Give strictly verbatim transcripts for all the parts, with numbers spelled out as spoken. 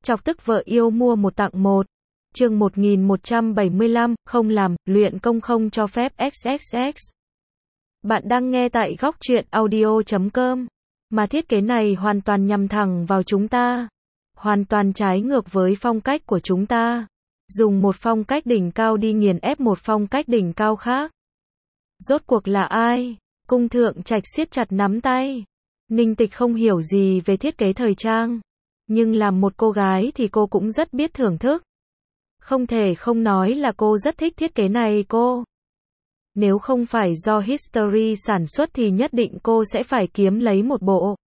Chọc tức vợ yêu mua một tặng một. Chương một nghìn một trăm bảy mươi lăm, không làm, luyện công không cho phép xx x. Bạn đang nghe tại góc truyện audio chấm com. Mà thiết kế này hoàn toàn nhằm thẳng vào chúng ta. Hoàn toàn trái ngược với phong cách của chúng ta. Dùng một phong cách đỉnh cao đi nghiền ép một phong cách đỉnh cao khác. Rốt cuộc là ai? Cung Thượng Trạch siết chặt nắm tay. Ninh Tịch không hiểu gì về thiết kế thời trang. Nhưng làm một cô gái thì cô cũng rất biết thưởng thức. Không thể không nói là cô rất thích thiết kế này cô. Nếu không phải do History sản xuất thì nhất định cô sẽ phải kiếm lấy một bộ.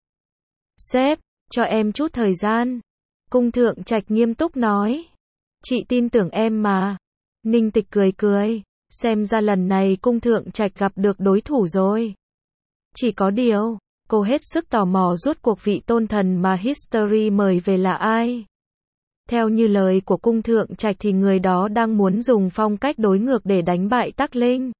Sếp, cho em chút thời gian. Cung Thượng Trạch nghiêm túc nói. Chị tin tưởng em mà. Ninh Tịch cười cười. Xem ra lần này Cung Thượng Trạch gặp được đối thủ rồi. Chỉ có điều, cô hết sức tò mò rốt cuộc vị tôn thần mà History mời về là ai. Theo như lời của Cung Thượng Trạch thì người đó đang muốn dùng phong cách đối ngược để đánh bại Tắc Linh.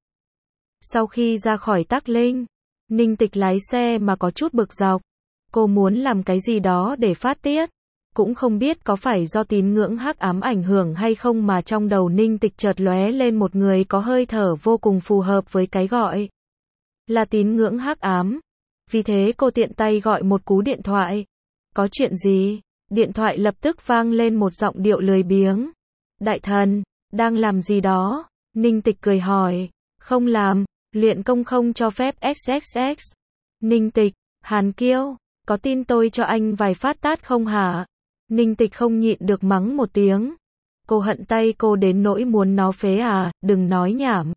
Sau khi ra khỏi Tắc Linh, Ninh Tịch lái xe mà có chút bực dọc. Cô muốn làm cái gì đó để phát tiết. Cũng không biết có phải do tín ngưỡng hắc ám ảnh hưởng hay không mà trong đầu Ninh Tịch chợt lóe lên một người có hơi thở vô cùng phù hợp với cái gọi là tín ngưỡng hắc ám. Vì thế cô tiện tay gọi một cú điện thoại. Có chuyện gì? Điện thoại lập tức vang lên một giọng điệu lười biếng. Đại thần, đang làm gì đó? Ninh Tịch cười hỏi. Không làm, luyện công không cho phép xx x. Ninh Tịch, Hàn Kiêu, có tin tôi cho anh vài phát tát không hả? Ninh Tịch không nhịn được mắng một tiếng. Cô hận tay cô đến nỗi muốn nó phế à, đừng nói nhảm.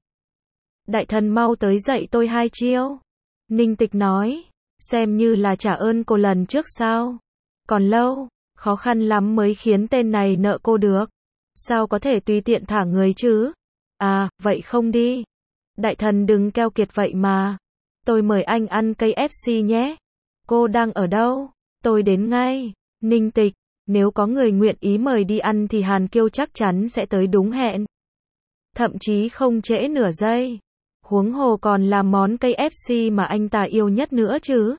Đại thần mau tới dạy tôi hai chiêu. Ninh Tịch nói, xem như là trả ơn cô lần trước sao? Còn lâu, khó khăn lắm mới khiến tên này nợ cô được. Sao có thể tùy tiện thả người chứ? À, vậy không đi. Đại thần đừng keo kiệt vậy mà. Tôi mời anh ăn cây ép xê nhé. Cô đang ở đâu? Tôi đến ngay. Ninh Tịch, nếu có người nguyện ý mời đi ăn thì Hàn Kiêu chắc chắn sẽ tới đúng hẹn. Thậm chí không trễ nửa giây. Huống hồ còn là món cây ép xê mà anh ta yêu nhất nữa chứ.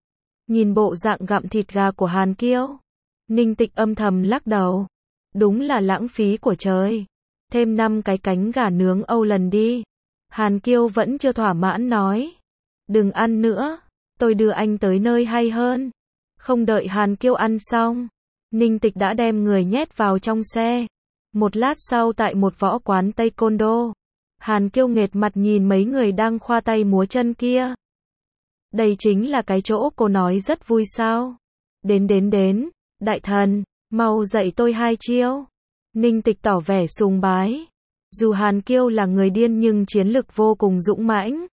Nhìn bộ dạng gặm thịt gà của Hàn Kiêu, Ninh Tịch âm thầm lắc đầu. Đúng là lãng phí của trời. Thêm năm cái cánh gà nướng Âu lần đi. Hàn Kiêu vẫn chưa thỏa mãn nói. Đừng ăn nữa, tôi đưa anh tới nơi hay hơn. Không đợi Hàn Kiêu ăn xong, Ninh Tịch đã đem người nhét vào trong xe. Một lát sau tại một võ quán Taekwondo, Hàn Kiêu nghệt mặt nhìn mấy người đang khoa tay múa chân kia. Đây chính là cái chỗ cô nói rất vui sao? Đến đến đến, đại thần, mau dạy tôi hai chiêu. Ninh Tịch tỏ vẻ sùng bái. Dù Hàn Kiêu là người điên nhưng chiến lực vô cùng dũng mãnh.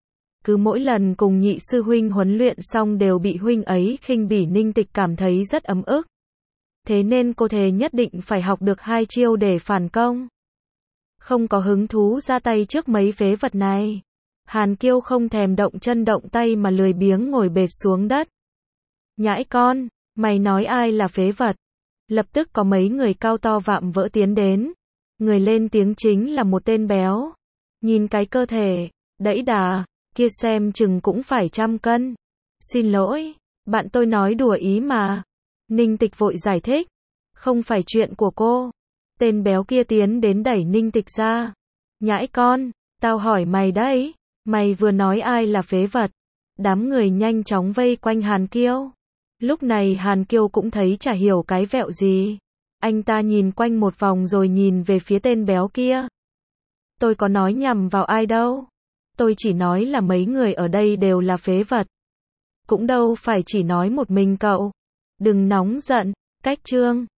Cứ mỗi lần cùng nhị sư huynh huấn luyện xong đều bị huynh ấy khinh bỉ, Ninh Tịch cảm thấy rất ấm ức. Thế nên cô thề nhất định phải học được hai chiêu để phản công. Không có hứng thú ra tay trước mấy phế vật này. Hàn Kiêu không thèm động chân động tay mà lười biếng ngồi bệt xuống đất. Nhãi con, mày nói ai là phế vật? Lập tức có mấy người cao to vạm vỡ tiến đến. Người lên tiếng chính là một tên béo. Nhìn cái cơ thể đẫy đà kia xem chừng cũng phải trăm cân. Xin lỗi, bạn tôi nói đùa ý mà. Ninh Tịch vội giải thích. Không phải chuyện của cô. Tên béo kia tiến đến đẩy Ninh Tịch ra. Nhãi con, tao hỏi mày đấy. Mày vừa nói ai là phế vật? Đám người nhanh chóng vây quanh Hàn Kiêu. Lúc này Hàn Kiêu cũng thấy chả hiểu cái vẹo gì. Anh ta nhìn quanh một vòng rồi nhìn về phía tên béo kia. Tôi có nói nhầm vào ai đâu. Tôi chỉ nói là mấy người ở đây đều là phế vật. Cũng đâu phải chỉ nói một mình cậu. Đừng nóng giận, cách chương.